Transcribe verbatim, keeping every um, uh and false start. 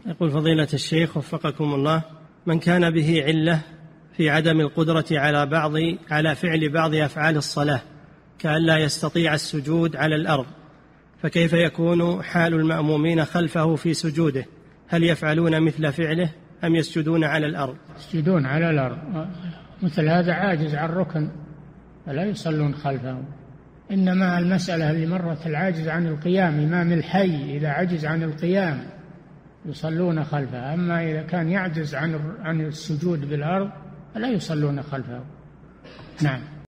يقول فضيلة الشيخ وفقكم الله: من كان به علة في عدم القدرة على بعض على فعل بعض أفعال الصلاة كأن لا يستطيع السجود على الأرض، فكيف يكون حال المأمومين خلفه في سجوده؟ هل يفعلون مثل فعله أم يسجدون على الأرض؟ يسجدون على الأرض، مثل هذا عاجز عن ركن فلا يصلون خلفه. إنما المسألة اللي مرت العاجز عن القيام، إمام الحي إذا عجز عن القيام يصلون خلفه، أما إذا كان يعجز عن عن السجود بالأرض فلا يصلون خلفه. نعم.